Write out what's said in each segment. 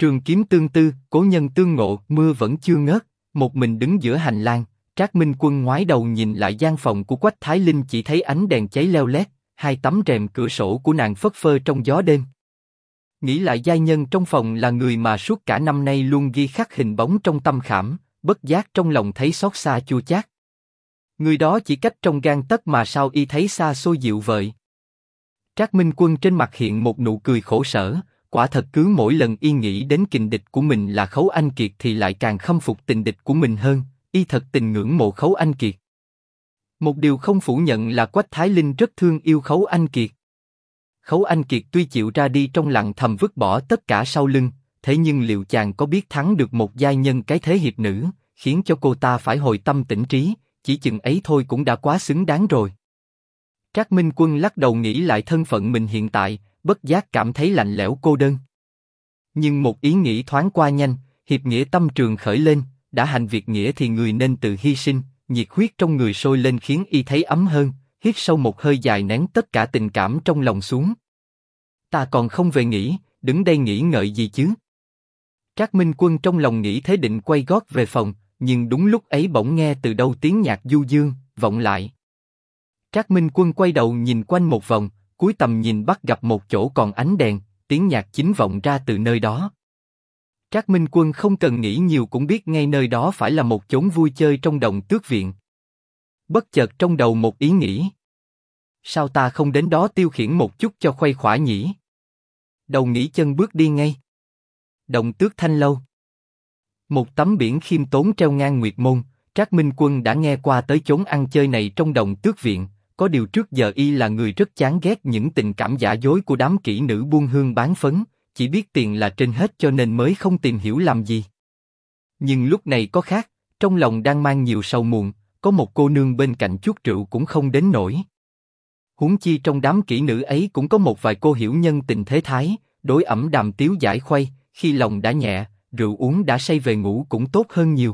Trường kiếm tương tư, cố nhân tương ngộ, mưa vẫn chưa ngớt, một mình đứng giữa hành lang. Trác Minh Quân ngoái đầu nhìn lại gian phòng của Quách Thái Linh, chỉ thấy ánh đèn cháy leo lét, hai tấm rèm cửa sổ của nàng phất phơ trong gió đêm. Nghĩ lại giai nhân trong phòng là người mà suốt cả năm nay luôn ghi khắc hình bóng trong tâm khảm, bất giác trong lòng thấy xót xa chua chát. Người đó chỉ cách trong gang tấc mà sao y thấy xa xôi dịu vời. Trác Minh Quân trên mặt hiện một nụ cười khổ sở, quả thật cứ mỗi lần y nghĩ đến kình địch của mình là Khấu Anh Kiệt thì lại càng khâm phục tình địch của mình hơn, y thật tình ngưỡng mộ Khấu Anh Kiệt. Một điều không phủ nhận là Quách Thái Linh rất thương yêu Khấu Anh Kiệt. Khấu Anh Kiệt tuy chịu ra đi trong lặng thầm vứt bỏ tất cả sau lưng, thế nhưng liệu chàng có biết thắng được một giai nhân cái thế hiệp nữ, khiến cho cô ta phải hồi tâm tỉnh trí, chỉ chừng ấy thôi cũng đã quá xứng đáng rồi. Trác Minh Quân lắc đầu nghĩ lại thân phận mình hiện tại, bất giác cảm thấy lạnh lẽo cô đơn. Nhưng một ý nghĩ thoáng qua nhanh, hiệp nghĩa tâm trường khởi lên, đã hành việc nghĩa thì người nên tự hy sinh, nhiệt huyết trong người sôi lên khiến y thấy ấm hơn, hít sâu một hơi dài nén tất cả tình cảm trong lòng xuống. Ta còn không về nghỉ, đứng đây nghĩ ngợi gì chứ? Trác Minh Quân trong lòng nghĩ thế định quay gót về phòng, nhưng đúng lúc ấy bỗng nghe từ đâu tiếng nhạc du dương vọng lại. Trác Minh Quân quay đầu nhìn quanh một vòng, cuối tầm nhìn bắt gặp một chỗ còn ánh đèn, tiếng nhạc chính vọng ra từ nơi đó. Trác Minh Quân không cần nghĩ nhiều cũng biết ngay nơi đó phải là một chốn vui chơi trong Đồng Tước Viện. Bất chợt trong đầu một ý nghĩ. Sao ta không đến đó tiêu khiển một chút cho khuây khỏa nhỉ? Đầu nghĩ chân bước đi ngay. Đồng Tước Thanh Lâu. Một tấm biển khiêm tốn treo ngang Nguyệt Môn, Trác Minh Quân đã nghe qua tới chốn ăn chơi này trong Đồng Tước Viện, có điều trước giờ y là người rất chán ghét những tình cảm giả dối của đám kỹ nữ buôn hương bán phấn, chỉ biết tiền là trên hết cho nên mới không tìm hiểu làm gì. Nhưng lúc này có khác, trong lòng đang mang nhiều sầu muộn, có một cô nương bên cạnh chút rượu cũng không đến nổi. Huống chi trong đám kỹ nữ ấy cũng có một vài cô hiểu nhân tình thế thái, đối ẩm đàm tiếu giải khuây, khi lòng đã nhẹ, rượu uống đã say về ngủ cũng tốt hơn nhiều.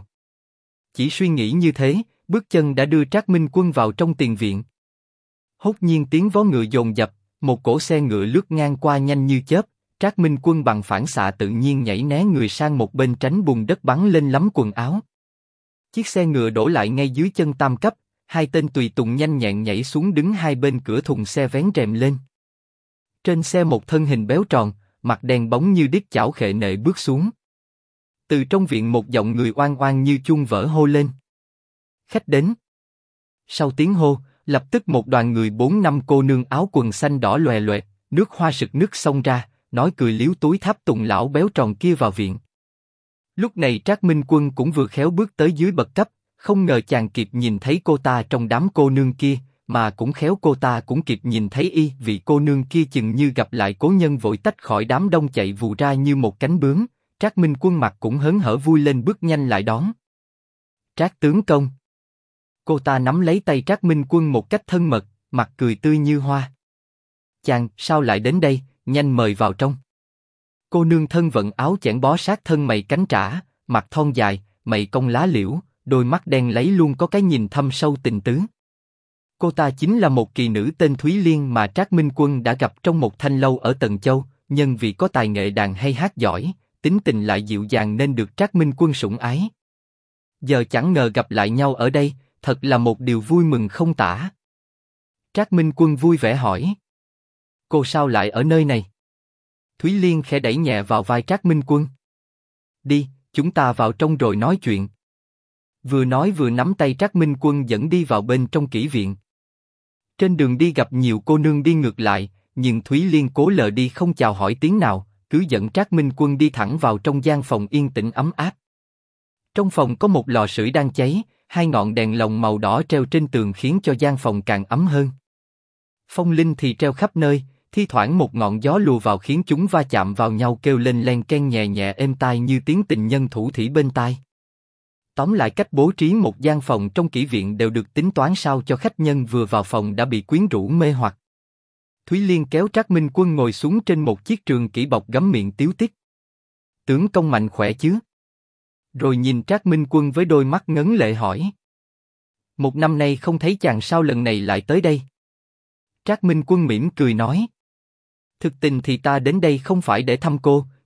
Chỉ suy nghĩ như thế, bước chân đã đưa Trác Minh Quân vào trong tiền viện. Hốt nhiên tiếng vó ngựa dồn dập, một cỗ xe ngựa lướt ngang qua nhanh như chớp, Trác Minh Quân bằng phản xạ tự nhiên nhảy né người sang một bên tránh bùn đất bắn lên lấm quần áo. Chiếc xe ngựa đổ lại ngay dưới chân tam cấp, hai tên tùy tùng nhanh nhẹn nhảy xuống đứng hai bên cửa thùng xe vén rèm lên. Trên xe một thân hình béo tròn, mặt đen bóng như đít chảo khệ nệ bước xuống. Từ trong viện một giọng người oang oang như chuông vỡ hô lên. Khách đến. Sau tiếng hô, lập tức một đoàn người 4-5 cô nương áo quần xanh đỏ loè loẹt, nước hoa sực nức xông ra, nói cười líu túi tháp tùng lão béo tròn kia vào viện. Lúc này Trác Minh Quân cũng vừa khéo bước tới dưới bậc cấp, không ngờ chàng kịp nhìn thấy cô ta trong đám cô nương kia, mà cũng khéo cô ta cũng kịp nhìn thấy y, vị cô nương kia chừng như gặp lại cố nhân vội tách khỏi đám đông chạy vù ra như một cánh bướm. Trác Minh Quân mặt cũng hớn hở vui lên bước nhanh lại đón. Trác tướng công. Cô ta nắm lấy tay Trác Minh Quân một cách thân mật, mặt cười tươi như hoa. Chàng, sao lại đến đây, nhanh mời vào trong. Cô nương thân vận áo chẽn bó sát thân mày cánh trả, mặt thon dài, mày cong lá liễu, đôi mắt đen lấy luôn có cái nhìn thâm sâu tình tứ. Cô ta chính là một kỳ nữ tên Thúy Liên mà Trác Minh Quân đã gặp trong một thanh lâu ở Tần Châu, nhân vì có tài nghệ đàn hay hát giỏi, tính tình lại dịu dàng nên được Trác Minh Quân sủng ái. Giờ chẳng ngờ gặp lại nhau ở đây, thật là một điều vui mừng không tả. Trác Minh Quân vui vẻ hỏi. Cô sao lại ở nơi này? Thúy Liên khẽ đẩy nhẹ vào vai Trác Minh Quân. Đi, chúng ta vào trong rồi nói chuyện. Vừa nói vừa nắm tay Trác Minh Quân dẫn đi vào bên trong kỹ viện. Trên đường đi gặp nhiều cô nương đi ngược lại, nhưng Thúy Liên cố lờ đi không chào hỏi tiếng nào, cứ dẫn Trác Minh Quân đi thẳng vào trong gian phòng yên tĩnh ấm áp. Trong phòng có một lò sưởi đang cháy, hai ngọn đèn lồng màu đỏ treo trên tường khiến cho gian phòng càng ấm hơn. Phong linh thì treo khắp nơi, thi thoảng một ngọn gió lùa vào khiến chúng va chạm vào nhau kêu lên len ken nhẹ nhẹ êm tai như tiếng tình nhân thủ thỉ bên tai. Tóm lại cách bố trí một gian phòng trong kỹ viện đều được tính toán sao cho khách nhân vừa vào phòng đã bị quyến rũ mê hoặc. Thúy Liên kéo Trác Minh Quân ngồi xuống trên một chiếc trường kỷ bọc gấm miệng tiếu tít. Tướng công mạnh khỏe chứ? Rồi nhìn Trác Minh Quân với đôi mắt ngấn lệ hỏi. Một năm nay không thấy chàng sao lần này lại tới đây? Trác Minh Quân mỉm cười nói. Thực tình thì ta đến đây không phải để thăm cô,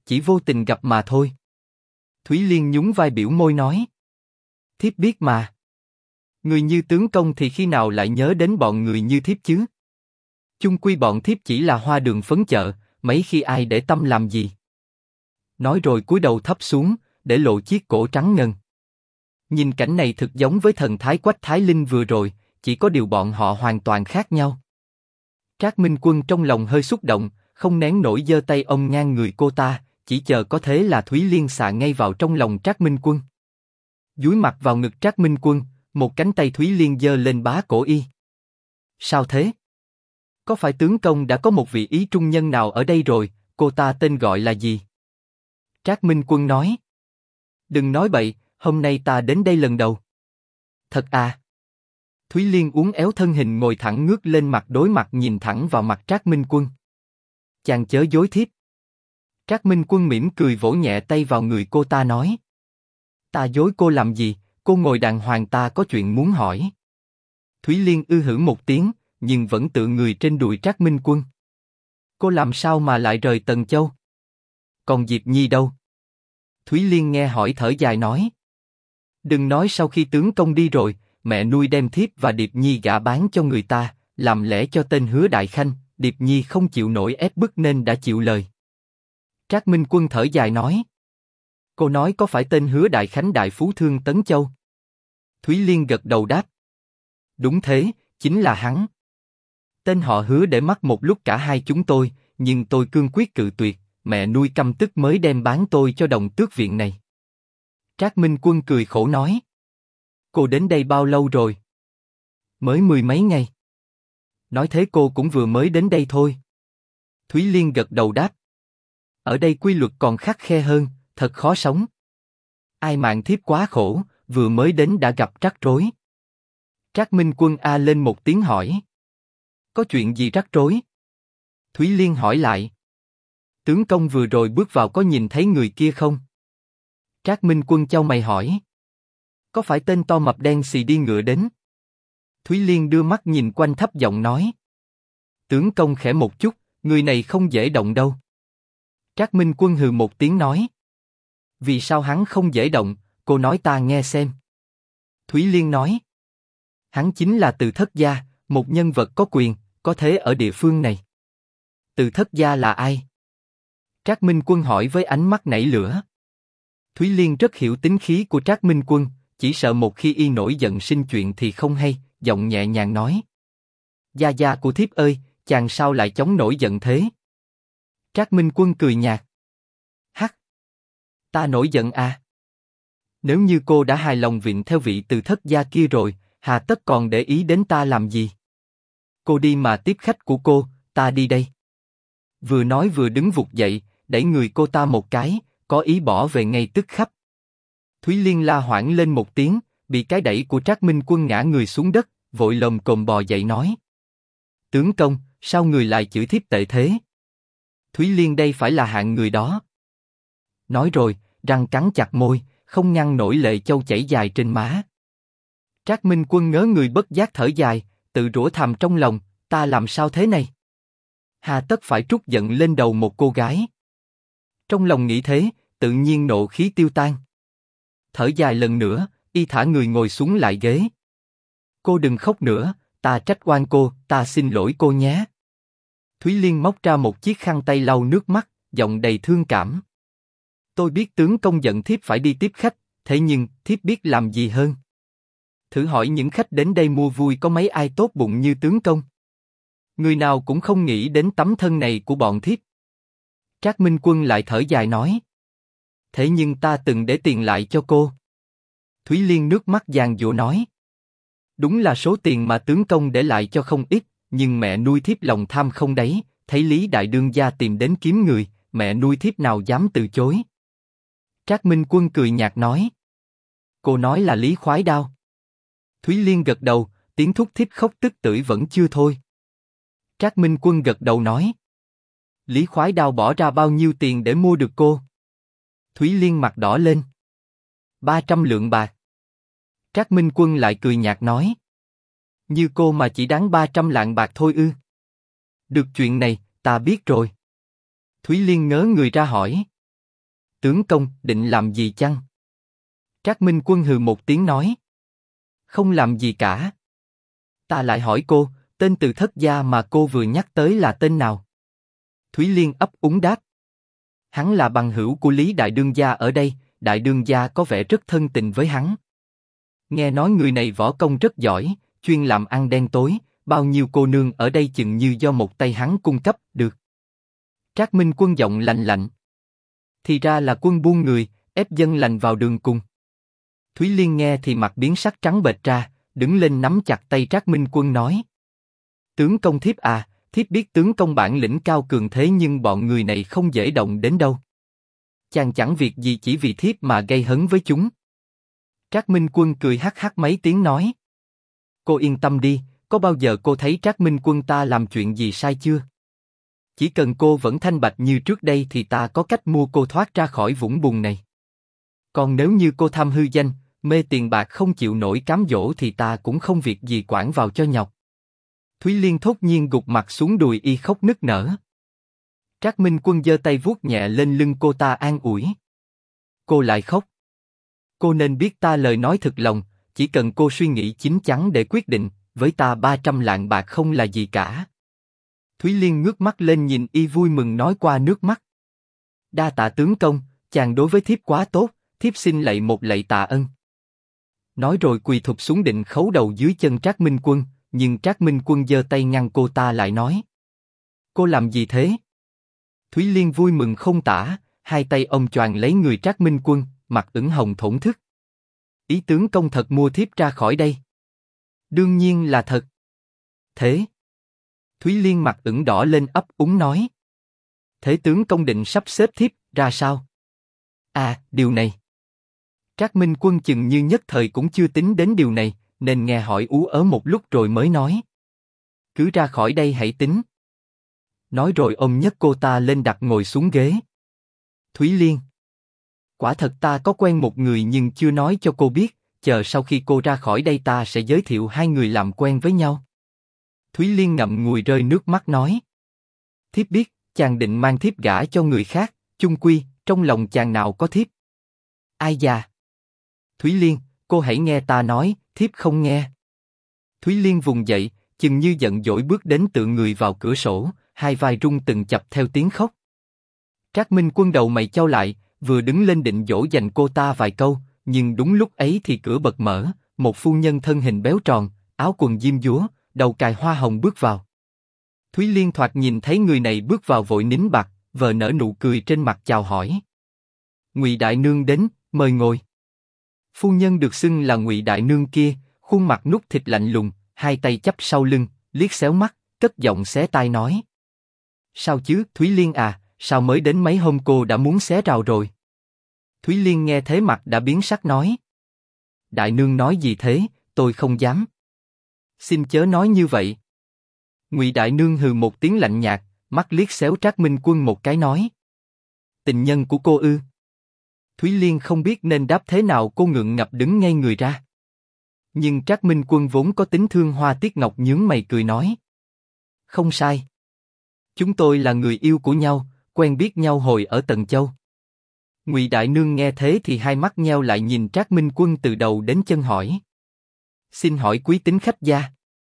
chỉ vô tình gặp mà thôi. Thúy Liên nhún vai biểu môi nói. Thiếp biết mà. Người như tướng công thì khi nào lại nhớ đến bọn người như thiếp chứ? Chung quy bọn thiếp chỉ là hoa đường phấn chợ, mấy khi ai để tâm làm gì? Nói rồi cúi đầu thấp xuống, để lộ chiếc cổ trắng ngần. Nhìn cảnh này thực giống với thần thái Quách Thái Linh vừa rồi, chỉ có điều bọn họ hoàn toàn khác nhau. Trác Minh Quân trong lòng hơi xúc động, không nén nổi giơ tay ôm ngang người cô ta, chỉ chờ có thế là Thúy Liên xạ ngay vào trong lòng Trác Minh Quân. Dúi mặt vào ngực Trác Minh Quân, một cánh tay Thúy Liên giơ lên bá cổ y. Sao thế? Có phải tướng công đã có một vị ý trung nhân nào ở đây rồi? Cô ta tên gọi là gì? Trác Minh Quân nói. Đừng nói bậy, hôm nay ta đến đây lần đầu. Thật à? Thúy Liên uốn éo thân hình ngồi thẳng ngước lên mặt đối mặt nhìn thẳng vào mặt Trác Minh Quân. Chàng chớ dối thiếp. Trác Minh Quân mỉm cười vỗ nhẹ tay vào người cô ta nói. Ta dối cô làm gì, cô ngồi đàng hoàng ta có chuyện muốn hỏi. Thúy Liên hử một tiếng, nhưng vẫn tựa người trên đùi Trác Minh Quân. Cô làm sao mà lại rời Tần Châu? Còn Diệp Nhi đâu? Thúy Liên nghe hỏi thở dài nói. Đừng nói sau khi tướng công đi rồi, mẹ nuôi đem thiếp và Điệp Nhi gả bán cho người ta, làm lẽ cho tên Hứa Đại Khanh, Điệp Nhi không chịu nổi ép bức nên đã chịu lời. Trác Minh Quân thở dài nói. Cô nói có phải tên Hứa Đại Khánh đại phú thương Tấn Châu? Thúy Liên gật đầu đáp. Đúng thế, chính là hắn. Tên họ Hứa để mắt một lúc cả hai chúng tôi, nhưng tôi cương quyết cự tuyệt, mẹ nuôi căm tức mới đem bán tôi cho Đồng Tước viện này. Trác Minh Quân cười khổ nói. Cô đến đây bao lâu rồi? Mới 10 mấy ngày. Nói thế cô cũng vừa mới đến đây thôi. Thúy Liên gật đầu đáp. Ở đây quy luật còn khắt khe hơn, thật khó sống. Ai mạng thiếp quá khổ, vừa mới đến đã gặp rắc rối. Trác Minh Quân a lên một tiếng hỏi. Có chuyện gì rắc rối? Thúy Liên hỏi lại. Tướng công vừa rồi bước vào có nhìn thấy người kia không? Trác Minh Quân chau mày hỏi. Có phải tên to mập đen xì đi ngựa đến? Thúy Liên đưa mắt nhìn quanh thấp giọng nói. Tướng công khẽ một chút, người này không dễ động đâu. Trác Minh Quân hừ một tiếng nói. Vì sao hắn không dễ động, cô nói ta nghe xem. Thúy Liên nói. Hắn chính là Từ Thất Gia, một nhân vật có quyền, có thế ở địa phương này. Từ Thất Gia là ai? Trác Minh Quân hỏi với ánh mắt nảy lửa. Thúy Liên rất hiểu tính khí của Trác Minh Quân, chỉ sợ một khi y nổi giận sinh chuyện thì không hay, giọng nhẹ nhàng nói. Gia gia của thiếp ơi, chàng sao lại chống nổi giận thế? Trác Minh Quân cười nhạt. Hắc! Ta nổi giận à? Nếu như cô đã hài lòng viện theo vị Từ Thất Gia kia rồi, hà tất còn để ý đến ta làm gì? Cô đi mà tiếp khách của cô, ta đi đây. Vừa nói vừa đứng vụt dậy, đẩy người cô ta một cái, có ý bỏ về ngay tức khắc. Thúy Liên la hoảng lên một tiếng, bị cái đẩy của Trác Minh Quân ngã người xuống đất, vội lồm cồm bò dậy nói. Tướng công, sao người lại chửi thiếp tệ thế? Thúy Liên đây phải là hạng người đó. Nói rồi, răng cắn chặt môi, không ngăn nổi lệ châu chảy dài trên má. Trác Minh Quân ngớ người bất giác thở dài, tự rủa thầm trong lòng, ta làm sao thế này? Hà tất phải trút giận lên đầu một cô gái. Trong lòng nghĩ thế, tự nhiên nộ khí tiêu tan. Thở dài lần nữa, y thả người ngồi xuống lại ghế. Cô đừng khóc nữa, ta trách oan cô, ta xin lỗi cô nhé. Thúy Liên móc ra một chiếc khăn tay lau nước mắt, giọng đầy thương cảm. Tôi biết tướng công giận thiếp phải đi tiếp khách, thế nhưng thiếp biết làm gì hơn. Thử hỏi những khách đến đây mua vui có mấy ai tốt bụng như tướng công. Người nào cũng không nghĩ đến tấm thân này của bọn thiếp. Trác Minh Quân lại thở dài nói. Thế nhưng ta từng để tiền lại cho cô. Thúy Liên nước mắt giàn giụa nói. Đúng là số tiền mà tướng công để lại cho không ít, nhưng mẹ nuôi thiếp lòng tham không đáy, thấy Lý Đại Đương gia tìm đến kiếm người, mẹ nuôi thiếp nào dám từ chối. Trác Minh Quân cười nhạt nói. Cô nói là Lý Khoái Đao. Thúy Liên gật đầu, tiếng thúc thiếp khóc tức tưởi vẫn chưa thôi. Trác Minh Quân gật đầu nói. Lý Khoái Đao bỏ ra bao nhiêu tiền để mua được cô? Thúy Liên mặt đỏ lên. 300 lượng bạc. Trác Minh Quân lại cười nhạt nói. Như cô mà chỉ đáng 300 lạng bạc thôi ư? Được chuyện này, ta biết rồi. Thúy Liên ngớ người ra hỏi. Tướng công, định làm gì chăng? Trác Minh Quân hừ một tiếng nói. Không làm gì cả. Ta lại hỏi cô, tên Từ Thất gia mà cô vừa nhắc tới là tên nào? Thúy Liên ấp úng đáp. Hắn là bằng hữu của Lý Đại Đương gia ở đây, Đại Đương gia có vẻ rất thân tình với hắn. Nghe nói người này võ công rất giỏi, chuyên làm ăn đen tối, bao nhiêu cô nương ở đây chừng như do một tay hắn cung cấp, được. Trác Minh Quân giọng lạnh lạnh. Thì ra là quân buôn người, ép dân lành vào đường cùng. Thúy Liên nghe thì mặt biến sắc trắng bệch ra, đứng lên nắm chặt tay Trác Minh Quân nói. Tướng công thiếp à, thiếp biết tướng công bản lĩnh cao cường thế nhưng bọn người này không dễ động đến đâu. Chàng chẳng việc gì chỉ vì thiếp mà gây hấn với chúng. Trác Minh Quân cười hắc hắc mấy tiếng nói. Cô yên tâm đi, có bao giờ cô thấy Trác Minh Quân ta làm chuyện gì sai chưa? Chỉ cần cô vẫn thanh bạch như trước đây thì ta có cách mua cô thoát ra khỏi vũng bùn này. Còn nếu như cô tham hư danh, mê tiền bạc không chịu nổi cám dỗ thì ta cũng không việc gì quản vào cho nhọc. Thúy Liên thốt nhiên gục mặt xuống đùi y khóc nức nở. Trác Minh Quân giơ tay vuốt nhẹ lên lưng cô ta an ủi. Cô lại khóc. Cô nên biết ta lời nói thực lòng, chỉ cần cô suy nghĩ chín chắn để quyết định, với ta 300 lạng bạc không là gì cả. Thúy Liên ngước mắt lên nhìn y vui mừng nói qua nước mắt. Đa tạ tướng công, chàng đối với thiếp quá tốt, thiếp xin lạy một lạy tạ ân. Nói rồi quỳ thụp xuống định khấu đầu dưới chân Trác Minh Quân, nhưng Trác Minh Quân giơ tay ngăn cô ta lại nói. Cô làm gì thế? Thúy Liên vui mừng không tả, hai tay ôm choàng lấy người Trác Minh Quân, mặt ửng hồng thổn thức. Ý tướng công thật mua thiếp ra khỏi đây? Đương nhiên là thật. Thế? Thúy Liên mặt ửng đỏ lên ấp úng nói. Thế tướng công định sắp xếp thiếp ra sao? À, điều này. Trác Minh Quân chừng như nhất thời cũng chưa tính đến điều này, nên nghe hỏi ú ớ một lúc rồi mới nói. Cứ ra khỏi đây hãy tính. Nói rồi ôm nhấc cô ta lên đặt ngồi xuống ghế. Thúy Liên. Quả thật ta có quen một người nhưng chưa nói cho cô biết, chờ sau khi cô ra khỏi đây ta sẽ giới thiệu hai người làm quen với nhau. Thúy Liên ngậm ngùi rơi nước mắt nói. Thiếp biết, chàng định mang thiếp gả cho người khác, chung quy, trong lòng chàng nào có thiếp. Ai già? Thúy Liên, cô hãy nghe ta nói, thiếp không nghe. Thúy Liên vùng dậy, chừng như giận dỗi bước đến tựa người vào cửa sổ, hai vai rung từng chập theo tiếng khóc. Trác Minh Quân đầu mày chau lại, vừa đứng lên định dỗ dành cô ta vài câu, nhưng đúng lúc ấy thì cửa bật mở, một phu nhân thân hình béo tròn, áo quần diêm dúa, đầu cài hoa hồng bước vào. Thúy Liên thoạt nhìn thấy người này bước vào vội nín bặt, vờ nở nụ cười trên mặt chào hỏi. Ngụy Đại Nương đến, mời ngồi. Phu nhân được xưng là Ngụy Đại Nương kia, khuôn mặt nút thịt lạnh lùng, hai tay chắp sau lưng, liếc xéo mắt, cất giọng xé tai nói. Sao chứ, Thúy Liên à, sao mới đến mấy hôm cô đã muốn xé rào rồi? Thúy Liên nghe thế mặt đã biến sắc nói. Đại Nương nói gì thế, tôi không dám. Xin chớ nói như vậy. Ngụy Đại Nương hừ một tiếng lạnh nhạt, mắt liếc xéo Trác Minh Quân một cái nói. Tình nhân của cô ư? Thúy Liên không biết nên đáp thế nào, cô ngượng ngập đứng ngay người ra. Nhưng Trác Minh Quân vốn có tính thương hoa tiếc ngọc nhướng mày cười nói. Không sai. Chúng tôi là người yêu của nhau, quen biết nhau hồi ở Tần Châu. Ngụy Đại Nương nghe thế thì hai mắt nheo lại nhìn Trác Minh Quân từ đầu đến chân hỏi. Xin hỏi quý tính khách gia.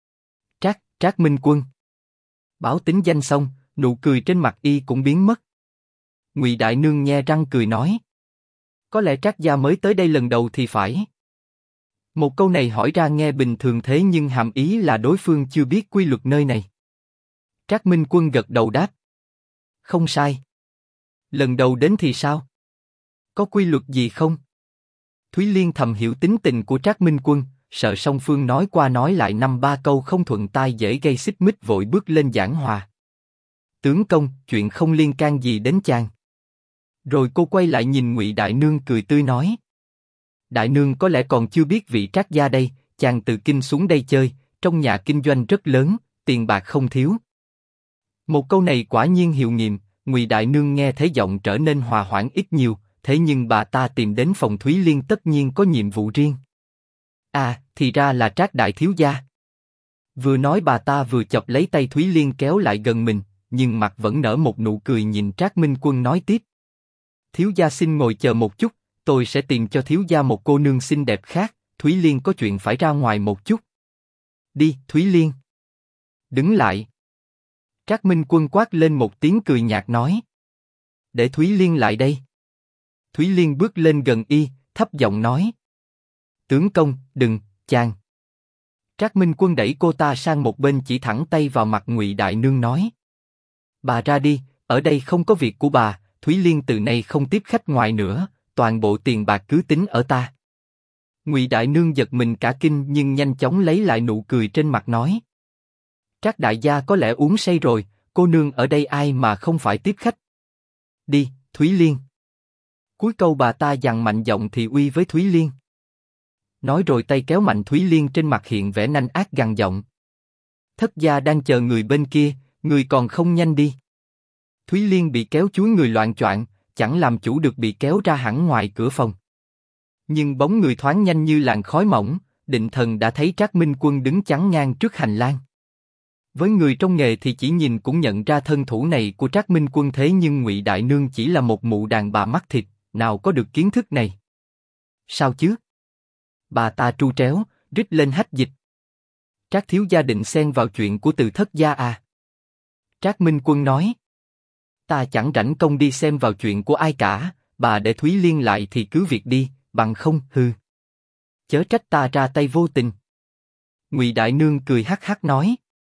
Trác Minh Quân. Báo tính danh xong, nụ cười trên mặt y cũng biến mất. Ngụy Đại Nương nhe răng cười nói. Có lẽ Trác gia mới tới đây lần đầu thì phải. Một câu này hỏi ra nghe bình thường thế nhưng hàm ý là đối phương chưa biết quy luật nơi này. Trác Minh Quân gật đầu đáp. Không sai. Lần đầu đến thì sao? Có quy luật gì không? Thúy Liên thầm hiểu tính tình của Trác Minh Quân, sợ song phương nói qua nói lại năm ba câu không thuận tai dễ gây xích mích vội bước lên giảng hòa. Tướng công, chuyện không liên can gì đến chàng. Rồi cô quay lại nhìn Ngụy Đại Nương cười tươi nói. Đại Nương có lẽ còn chưa biết vị Trác gia đây, chàng từ kinh xuống đây chơi, trong nhà kinh doanh rất lớn, tiền bạc không thiếu. Một câu này quả nhiên hiệu nghiệm, Ngụy Đại Nương nghe thấy giọng trở nên hòa hoãn ít nhiều, thế nhưng bà ta tìm đến phòng Thúy Liên tất nhiên có nhiệm vụ riêng. À, thì ra là Trác đại thiếu gia. Vừa nói bà ta vừa chọc lấy tay Thúy Liên kéo lại gần mình, nhưng mặt vẫn nở một nụ cười nhìn Trác Minh Quân nói tiếp. Thiếu gia xin ngồi chờ một chút, tôi sẽ tìm cho thiếu gia một cô nương xinh đẹp khác, Thúy Liên có chuyện phải ra ngoài một chút. Đi, Thúy Liên. Đứng lại. Trác Minh Quân quát lên một tiếng cười nhạt nói. Để Thúy Liên lại đây. Thúy Liên bước lên gần y, thấp giọng nói. Tướng công, đừng, chàng. Trác Minh Quân đẩy cô ta sang một bên chỉ thẳng tay vào mặt Ngụy Đại Nương nói. Bà ra đi, ở đây không có việc của bà, Thúy Liên từ nay không tiếp khách ngoài nữa, toàn bộ tiền bạc cứ tính ở ta. Ngụy Đại Nương giật mình cả kinh nhưng nhanh chóng lấy lại nụ cười trên mặt nói. Trác đại gia có lẽ uống say rồi, cô nương ở đây ai mà không phải tiếp khách. Đi, Thúy Liên. Cuối câu bà ta dằn mạnh giọng thị uy với Thúy Liên. Nói rồi tay kéo mạnh Thúy Liên trên mặt hiện vẻ nanh ác gằn giọng. Thất gia đang chờ người bên kia, người còn không nhanh đi. Thúy Liên bị kéo chúi người loạng choạng, chẳng làm chủ được bị kéo ra hẳn ngoài cửa phòng. Nhưng bóng người thoáng nhanh như làn khói mỏng, Định Thần đã thấy Trác Minh Quân đứng chắn ngang trước hành lang. Với người trong nghề thì chỉ nhìn cũng nhận ra thân thủ này của Trác Minh Quân, thế nhưng Ngụy Đại Nương chỉ là một mụ đàn bà mắt thịt, nào có được kiến thức này. Sao chứ? Bà ta tru tréo, rít lên hách dịch. Trác thiếu gia định xen vào chuyện của Từ thất gia à? Trác Minh Quân nói. Ta chẳng rảnh công đi xem vào chuyện của ai cả, bà để Thúy Liên lại thì cứ việc đi, bằng không, hư. Chớ trách ta ra tay vô tình. Ngụy Đại Nương cười hắc hắc nói.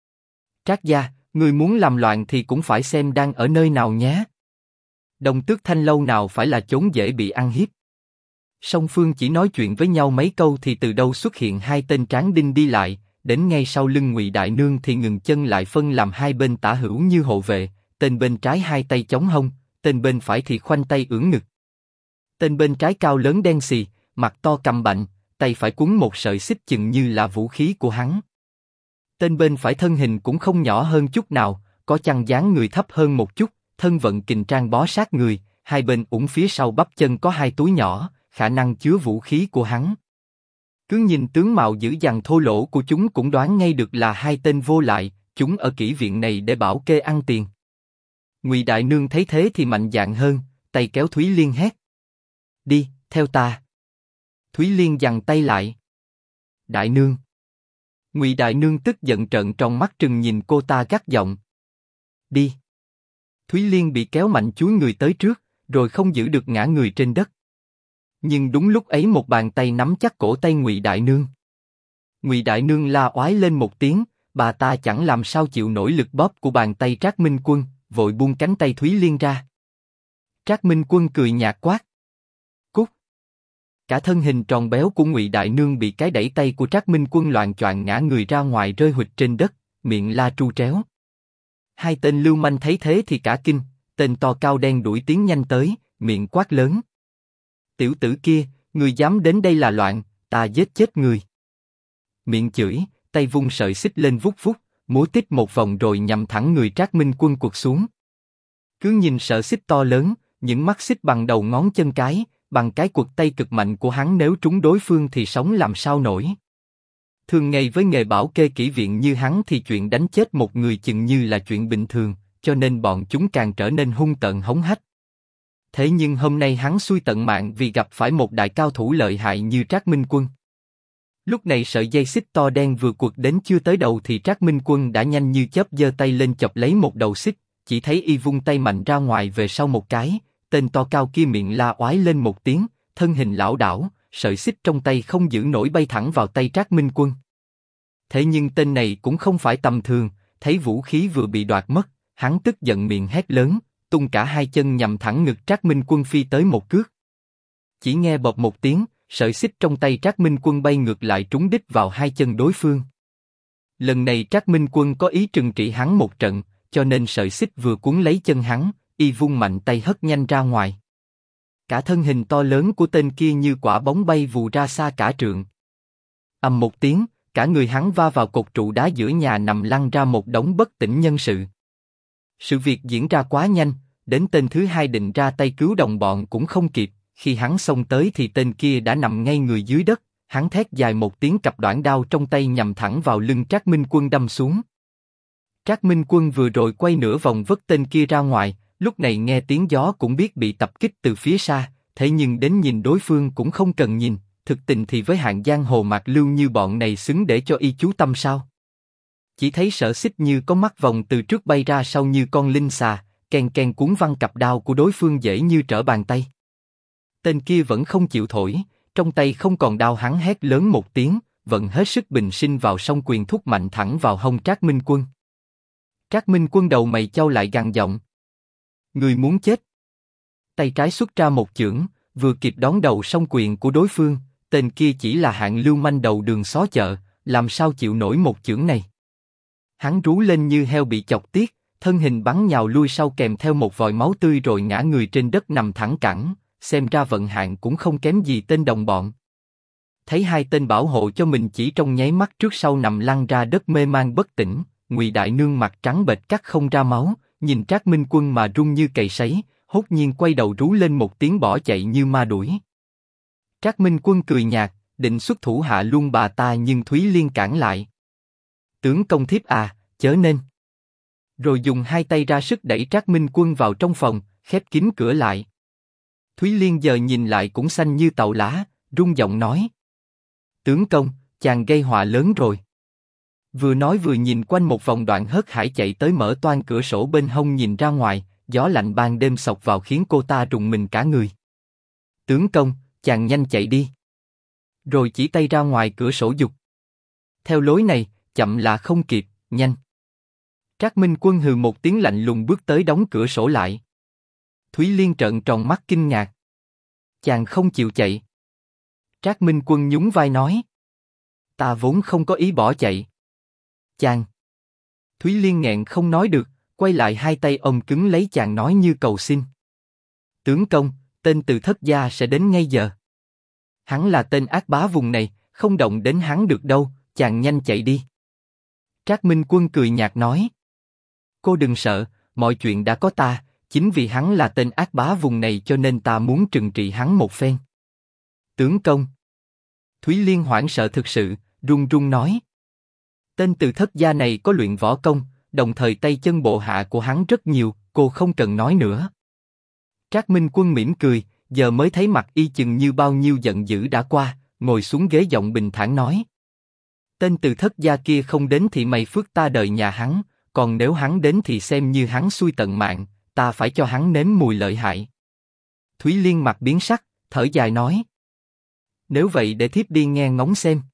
Trác gia, người muốn làm loạn thì cũng phải xem đang ở nơi nào nhé. Đồng Tước Thanh lâu nào phải là chốn dễ bị ăn hiếp. Song phương chỉ nói chuyện với nhau mấy câu thì từ đâu xuất hiện hai tên tráng đinh đi lại, đến ngay sau lưng Ngụy Đại Nương thì ngừng chân lại phân làm hai bên tả hữu như hộ vệ, tên bên trái hai tay chống hông, tên bên phải thì khoanh tay ưỡn ngực. Tên bên trái cao lớn đen xì, mặt to cằm bạnh, tay phải quấn một sợi xích chừng như là vũ khí của hắn. Tên bên phải thân hình cũng không nhỏ hơn chút nào, có chăng dáng người thấp hơn một chút, thân vận kình trang bó sát người, hai bên ủng phía sau bắp chân có hai túi nhỏ, khả năng chứa vũ khí của hắn. Cứ nhìn tướng mạo dữ dằn thô lỗ của chúng cũng đoán ngay được là hai tên vô lại, chúng ở kỹ viện này để bảo kê ăn tiền. Ngụy Đại Nương thấy thế thì mạnh dạn hơn, tay kéo Thúy Liên hét. Đi, theo ta. Thúy Liên giằng tay lại. Đại Nương. Ngụy Đại Nương tức giận trợn tròn mắt trừng nhìn cô ta gắt giọng. Đi. Thúy Liên bị kéo mạnh chúi người tới trước, rồi không giữ được ngã người trên đất. Nhưng đúng lúc ấy một bàn tay nắm chắc cổ tay Ngụy Đại Nương. Ngụy Đại Nương la oái lên một tiếng, bà ta chẳng làm sao chịu nổi lực bóp của bàn tay Trác Minh Quân, vội buông cánh tay Thúy Liên ra. Trác Minh Quân cười nhạt quát. Cút. Cả thân hình tròn béo của Ngụy Đại Nương bị cái đẩy tay của Trác Minh Quân loạng choạng ngã người ra ngoài rơi huỵch trên đất, miệng la tru tréo. Hai tên lưu manh thấy thế thì cả kinh, tên to cao đen đuổi tiến nhanh tới, miệng quát lớn. Tiểu tử kia, người dám đến đây là loạn, ta giết chết người. Miệng chửi, tay vung sợi xích lên vút vút, múa tít một vòng rồi nhằm thẳng người Trác Minh Quân quật xuống. Cứ nhìn sợi xích to lớn, những mắt xích bằng đầu ngón chân cái, bằng cái quật tay cực mạnh của hắn nếu trúng đối phương thì sống làm sao nổi. Thường ngày với nghề bảo kê kỹ viện như hắn thì chuyện đánh chết một người chừng như là chuyện bình thường, cho nên bọn chúng càng trở nên hung tợn hống hách. Thế nhưng hôm nay hắn xui tận mạng vì gặp phải một đại cao thủ lợi hại như Trác Minh Quân. Lúc này sợi dây xích to đen vừa quật đến chưa tới đầu thì Trác Minh Quân đã nhanh như chớp giơ tay lên chọc lấy một đầu xích, chỉ thấy y vung tay mạnh ra ngoài về sau một cái, tên to cao kia miệng la oái lên một tiếng, thân hình lảo đảo, sợi xích trong tay không giữ nổi bay thẳng vào tay Trác Minh Quân. Thế nhưng tên này cũng không phải tầm thường, thấy vũ khí vừa bị đoạt mất, hắn tức giận miệng hét lớn, tung cả hai chân nhằm thẳng ngực Trác Minh Quân phi tới một cước. Chỉ nghe bộp một tiếng, sợi xích trong tay Trác Minh Quân bay ngược lại trúng đích vào hai chân đối phương. Lần này Trác Minh Quân có ý trừng trị hắn một trận, cho nên sợi xích vừa cuốn lấy chân hắn, y vung mạnh tay hất nhanh ra ngoài. Cả thân hình to lớn của tên kia như quả bóng bay vù ra xa cả trượng. Ầm một tiếng, cả người hắn va vào cột trụ đá giữa nhà nằm lăn ra một đống bất tỉnh nhân sự. Sự việc diễn ra quá nhanh, đến tên thứ hai định ra tay cứu đồng bọn cũng không kịp, khi hắn xông tới thì tên kia đã nằm ngay người dưới đất, hắn thét dài một tiếng cặp đoạn đao trong tay nhằm thẳng vào lưng Trác Minh Quân đâm xuống. Trác Minh Quân vừa rồi quay nửa vòng vứt tên kia ra ngoài, Lúc này nghe tiếng gió cũng biết bị tập kích từ phía xa, thế nhưng đến nhìn đối phương cũng không cần nhìn, thực tình thì với hạng giang hồ mạc lưu như bọn này xứng để cho y chú tâm sao? Chỉ thấy Sở Xích như có mắt vòng từ trước bay ra sau như con linh xà, ken ken cuốn văng cặp đao của đối phương dễ như trở bàn tay. Tên kia vẫn không chịu thổi, trong tay không còn đao, hắn hét lớn một tiếng, vận hết sức bình sinh vào song quyền thúc mạnh thẳng vào hông Trác Minh Quân. Trác Minh Quân đầu mày chau lại gằn giọng: người muốn chết. Tay trái xuất ra một chưởng, vừa kịp đón đầu song quyền của đối phương. Tên kia chỉ là hạng lưu manh đầu đường xó chợ, làm sao chịu nổi một chưởng này? Hắn rú lên như heo bị chọc tiết, thân hình bắn nhào lui sau kèm theo một vòi máu tươi rồi ngã người trên đất nằm thẳng cẳng. Xem ra vận hạn cũng không kém gì tên đồng bọn. Thấy hai tên bảo hộ cho mình chỉ trong nháy mắt trước sau nằm lăn ra đất mê man bất tỉnh, Ngụy Đại Nương mặt trắng bệch cắt không ra máu, nhìn Trác Minh Quân mà run như cầy sấy, hốt nhiên quay đầu rú lên một tiếng bỏ chạy như ma đuổi. Trác Minh Quân cười nhạt, định xuất thủ hạ luôn bà ta nhưng Thúy Liên cản lại. Tướng công thiếp à, chớ nên. Rồi dùng hai tay ra sức đẩy Trác Minh Quân vào trong phòng, khép kín cửa lại. Thúy Liên giờ nhìn lại cũng xanh như tàu lá, run giọng nói: tướng công, chàng gây họa lớn rồi. Vừa nói vừa nhìn quanh một vòng, đoạn hớt hải chạy tới mở toang cửa sổ bên hông nhìn ra ngoài, gió lạnh ban đêm xộc vào khiến cô ta rùng mình cả người. Tướng công, chàng nhanh chạy đi. Rồi chỉ tay ra ngoài cửa sổ dục: theo lối này, chậm là không kịp, nhanh. Trác Minh Quân hừ một tiếng lạnh lùng bước tới đóng cửa sổ lại. Thúy Liên trợn tròn mắt kinh ngạc: chàng không chịu chạy? Trác Minh Quân nhún vai nói: ta vốn không có ý bỏ chạy. Chàng. Thúy Liên nghẹn không nói được, quay lại hai tay ôm cứng lấy chàng nói như cầu xin: tướng công, tên Từ Thất gia sẽ đến ngay giờ. Hắn là tên ác bá vùng này, không động đến hắn được đâu, chàng nhanh chạy đi. Trác Minh Quân cười nhạt nói: cô đừng sợ, mọi chuyện đã có ta, chính vì hắn là tên ác bá vùng này cho nên ta muốn trừng trị hắn một phen. Tướng công. Thúy Liên hoảng sợ thực sự, run run nói: tên Từ Thất gia này có luyện võ công, đồng thời tay chân bộ hạ của hắn rất nhiều, cô không cần nói nữa. Trác Minh Quân mỉm cười, giờ mới thấy mặt y chừng như bao nhiêu giận dữ đã qua, ngồi xuống ghế giọng bình thản nói: tên Từ Thất gia kia không đến thì mày phước ta đời nhà hắn, còn nếu hắn đến thì xem như hắn xui tận mạng, ta phải cho hắn nếm mùi lợi hại. Thúy Liên mặt biến sắc, thở dài nói: nếu vậy để thiếp đi nghe ngóng xem.